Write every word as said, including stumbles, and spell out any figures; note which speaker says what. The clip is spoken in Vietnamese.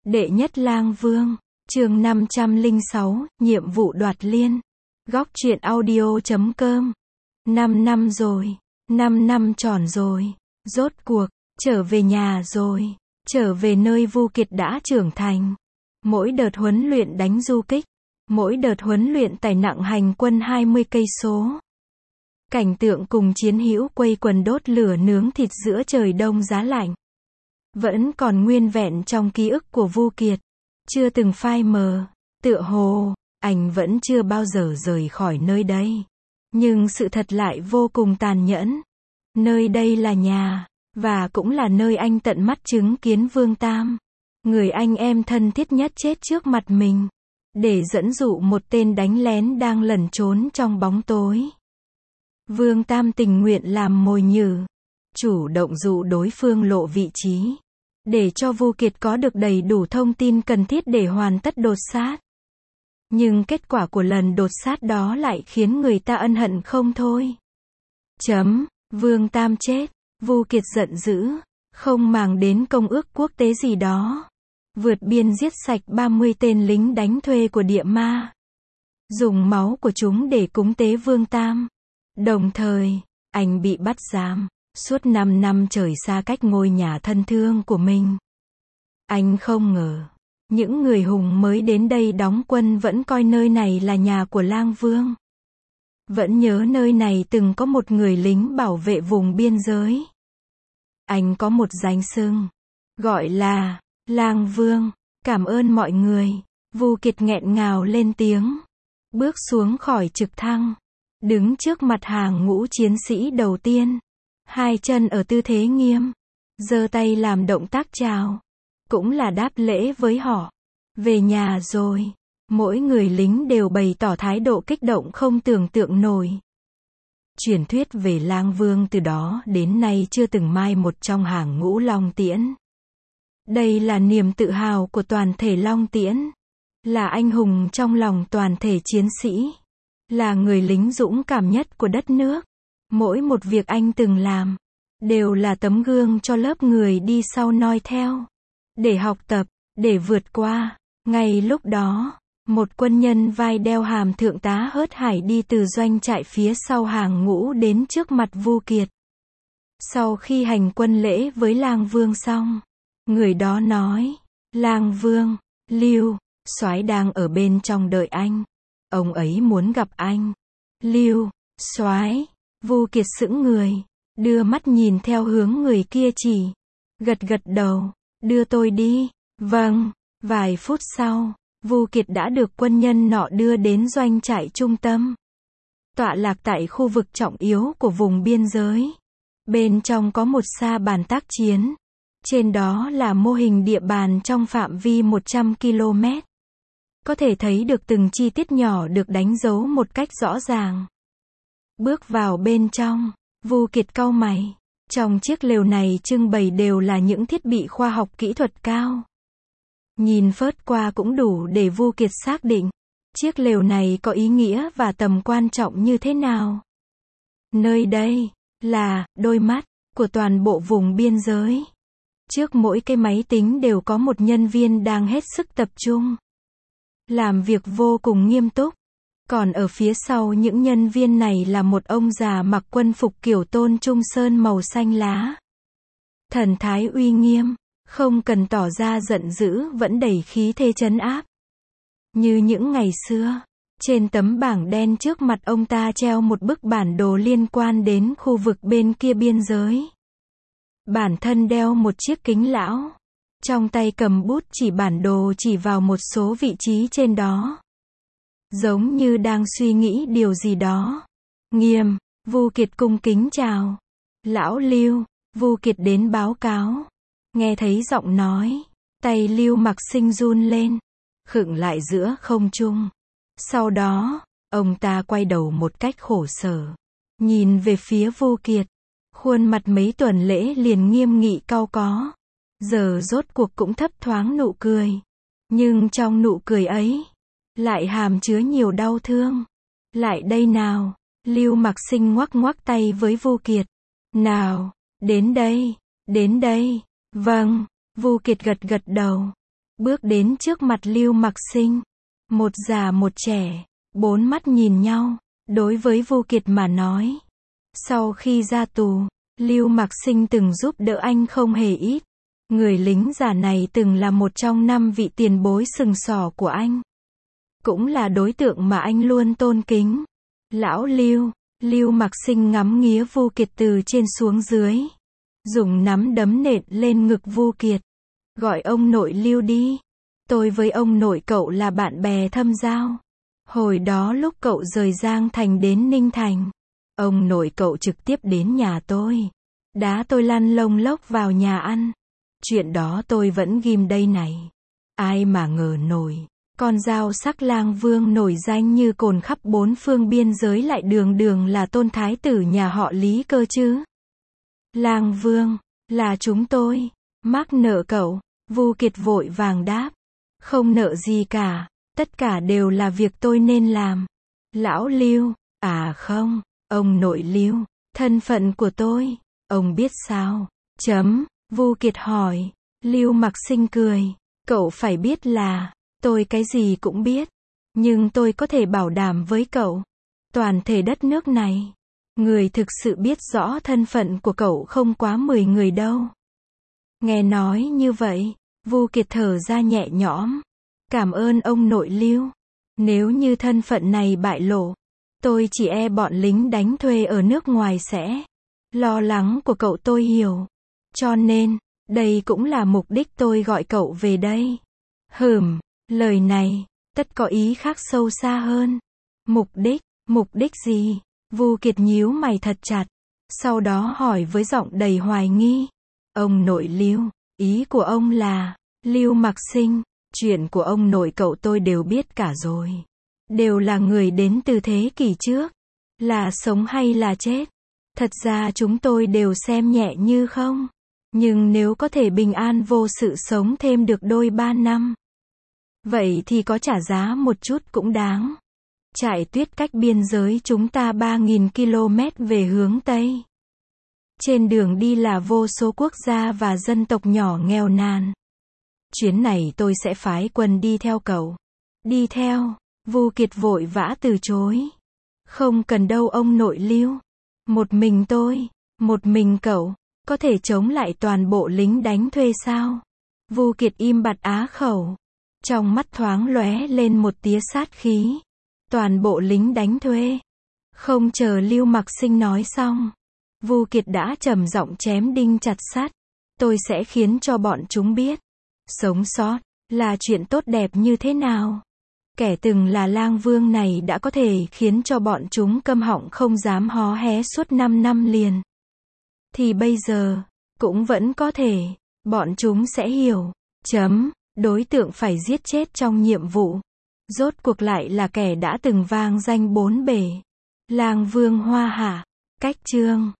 Speaker 1: Đệ nhất lang vương, chương năm trăm lẻ sáu, nhiệm vụ đoạt liên. Góc truyện audio chấm com. năm năm rồi, năm năm tròn rồi, rốt cuộc, trở về nhà rồi, trở về nơi Vu Kiệt đã trưởng thành. Mỗi đợt huấn luyện đánh du kích, mỗi đợt huấn luyện tải nặng hành quân hai mươi cây số. Cảnh tượng cùng chiến hữu quây quần đốt lửa nướng thịt giữa trời đông giá lạnh. Vẫn còn nguyên vẹn trong ký ức của Vu Kiệt. Chưa từng phai mờ. Tựa hồ, anh vẫn chưa bao giờ rời khỏi nơi đây. Nhưng sự thật lại vô cùng tàn nhẫn. Nơi đây là nhà, và cũng là nơi anh tận mắt chứng kiến Vương Tam, người anh em thân thiết nhất chết trước mặt mình, để dẫn dụ một tên đánh lén đang lẩn trốn trong bóng tối. Vương Tam tình nguyện làm mồi nhử, chủ động dụ đối phương lộ vị trí, để cho Vu Kiệt có được đầy đủ thông tin cần thiết để hoàn tất đột sát. Nhưng kết quả của lần đột sát đó lại khiến người ta ân hận không thôi. Chấm, Vương Tam chết, Vu Kiệt giận dữ, không màng đến công ước quốc tế gì đó. Vượt biên giết sạch ba mươi tên lính đánh thuê của địa ma. Dùng máu của chúng để cúng tế Vương Tam. Đồng thời, anh bị bắt giam, suốt năm năm trời xa cách ngôi nhà thân thương của mình. Anh không ngờ, những người hùng mới đến đây đóng quân vẫn coi nơi này là nhà của lang vương. Vẫn nhớ nơi này từng có một người lính bảo vệ vùng biên giới. Anh có một danh xưng, gọi là lang vương. Cảm ơn mọi người. Vu Kiệt nghẹn ngào lên tiếng, bước xuống khỏi trực thăng, đứng trước mặt hàng ngũ chiến sĩ đầu tiên, hai chân ở tư thế nghiêm, giơ tay làm động tác chào, cũng là đáp lễ với họ. Về nhà rồi. Mỗi người lính đều bày tỏ thái độ kích động không tưởng tượng nổi. Truyền thuyết về lang vương từ đó đến nay chưa từng mai một trong hàng ngũ Long Tiễn. Đây là niềm tự hào của toàn thể Long Tiễn, là anh hùng trong lòng toàn thể chiến sĩ, là người lính dũng cảm nhất của đất nước. Mỗi một việc anh từng làm, đều là tấm gương cho lớp người đi sau noi theo, để học tập, để vượt qua. Ngay lúc đó, một quân nhân vai đeo hàm thượng tá hớt hải đi từ doanh trại phía sau hàng ngũ đến trước mặt Vu Kiệt. Sau khi hành quân lễ với lang vương xong, người đó nói, lang vương, Lưu, soái đang ở bên trong đợi anh. Ông ấy muốn gặp anh. Lưu, soái. Vu Kiệt sững người, đưa mắt nhìn theo hướng người kia chỉ, gật gật đầu, đưa tôi đi. Vâng. Vài phút sau, Vu Kiệt đã được quân nhân nọ đưa đến doanh trại trung tâm, tọa lạc tại khu vực trọng yếu của vùng biên giới. Bên trong có một sa bàn tác chiến, trên đó là mô hình địa bàn trong phạm vi một trăm ki lô mét. Có thể thấy được từng chi tiết nhỏ được đánh dấu một cách rõ ràng. Bước vào bên trong, Vu Kiệt cau mày. Trong chiếc lều này trưng bày đều là những thiết bị khoa học kỹ thuật cao. Nhìn phớt qua cũng đủ để Vu Kiệt xác định, chiếc lều này có ý nghĩa và tầm quan trọng như thế nào. Nơi đây, là, đôi mắt, của toàn bộ vùng biên giới. Trước mỗi cái máy tính đều có một nhân viên đang hết sức tập trung, làm việc vô cùng nghiêm túc. Còn ở phía sau những nhân viên này là một ông già mặc quân phục kiểu Tôn Trung Sơn màu xanh lá. Thần thái uy nghiêm. Không cần tỏ ra giận dữ vẫn đầy khí thế trấn áp. Như những ngày xưa, trên tấm bảng đen trước mặt ông ta treo một bức bản đồ liên quan đến khu vực bên kia biên giới. Bản thân đeo một chiếc kính lão, trong tay cầm bút chỉ bản đồ chỉ vào một số vị trí trên đó. Giống như đang suy nghĩ điều gì đó. Nghiêm, Vu Kiệt cung kính chào. Lão Lưu, Vu Kiệt đến báo cáo. Nghe thấy giọng nói, tay Lưu Mặc Sinh run lên, khựng lại giữa không trung. Sau đó, ông ta quay đầu một cách khổ sở, nhìn về phía Vu Kiệt. Khuôn mặt mấy tuần lễ liền nghiêm nghị cau có, giờ rốt cuộc cũng thấp thoáng nụ cười. Nhưng trong nụ cười ấy, lại hàm chứa nhiều đau thương. Lại đây nào, Lưu Mặc Sinh ngoắc ngoắc tay với Vu Kiệt. Nào, đến đây, đến đây. Vâng, Vu Kiệt gật gật đầu. bước đến trước mặt Lưu Mặc Sinh. Một già một trẻ, bốn mắt nhìn nhau, đối với Vu Kiệt mà nói. Sau khi ra tù, Lưu Mặc Sinh từng giúp đỡ anh không hề ít. Người lính già này từng là một trong năm vị tiền bối sừng sỏ của anh. Cũng là đối tượng mà anh luôn tôn kính. Lão Lưu, Lưu Mặc Sinh ngắm nghía Vu Kiệt từ trên xuống dưới. Dùng nắm đấm nện lên ngực Vu Kiệt. Gọi ông nội Lưu đi. Tôi với ông nội cậu là bạn bè thâm giao. Hồi đó lúc cậu rời Giang Thành đến Ninh Thành, ông nội cậu trực tiếp đến nhà tôi. Đá tôi lăn lông lốc vào nhà ăn. Chuyện đó tôi vẫn ghim đây này. Ai mà ngờ nổi, con dao sắc Lang Vương nổi danh như cồn khắp bốn phương biên giới lại đường đường là tôn thái tử nhà họ Lý cơ chứ. Lang Vương, là chúng tôi, mắc nợ cậu. Vu Kiệt vội vàng đáp. Không nợ gì cả, tất cả đều là việc tôi nên làm. Lão Lưu, à không, ông nội Lưu, thân phận của tôi, ông biết sao? Chấm, Vu Kiệt hỏi. Lưu Mặc Sinh cười. Cậu phải biết là, tôi cái gì cũng biết. Nhưng tôi có thể bảo đảm với cậu, toàn thể đất nước này, người thực sự biết rõ thân phận của cậu không quá mười người đâu. Nghe nói như vậy, Vu Kiệt thở ra nhẹ nhõm. Cảm ơn ông nội Lưu. Nếu như thân phận này bại lộ, tôi chỉ e bọn lính đánh thuê ở nước ngoài sẽ. Lo lắng của cậu tôi hiểu. Cho nên, đây cũng là mục đích tôi gọi cậu về đây. Hừm, lời này, tất có ý khác sâu xa hơn. Mục đích, mục đích gì? Vu Kiệt nhíu mày thật chặt. Sau đó hỏi với giọng đầy hoài nghi. Ông nội Lưu, ý của ông là, Lưu Mặc Sinh, chuyện của ông nội cậu tôi đều biết cả rồi. Đều là người đến từ thế kỷ trước. Là sống hay là chết? Thật ra chúng tôi đều xem nhẹ như không. Nhưng nếu có thể bình an vô sự sống thêm được đôi ba năm, vậy thì có trả giá một chút cũng đáng. Trại tuyết cách biên giới chúng ta ba nghìn ki lô mét về hướng Tây. Trên đường đi là vô số quốc gia và dân tộc nhỏ nghèo nàn. Chuyến này tôi sẽ phái quân đi theo cậu. Đi theo, Vu Kiệt vội vã từ chối. Không cần đâu ông nội Lưu. Một mình tôi, một mình cậu, có thể chống lại toàn bộ lính đánh thuê sao? Vu Kiệt im bặt á khẩu. Trong mắt thoáng lóe lên một tia sát khí. Toàn bộ lính đánh thuê. Không chờ Lưu Mặc Sinh nói xong, Vu Kiệt đã trầm giọng chém đinh chặt sắt. Tôi sẽ khiến cho bọn chúng biết, sống sót là chuyện tốt đẹp như thế nào. Kẻ từng là Lang Vương này đã có thể khiến cho bọn chúng câm họng không dám hó hé suốt năm năm liền. Thì bây giờ, cũng vẫn có thể, bọn chúng sẽ hiểu. Chấm, đối tượng phải giết chết trong nhiệm vụ. Rốt cuộc lại là kẻ đã từng vang danh bốn bể. Lang Vương Hoa Hạ. Cách chương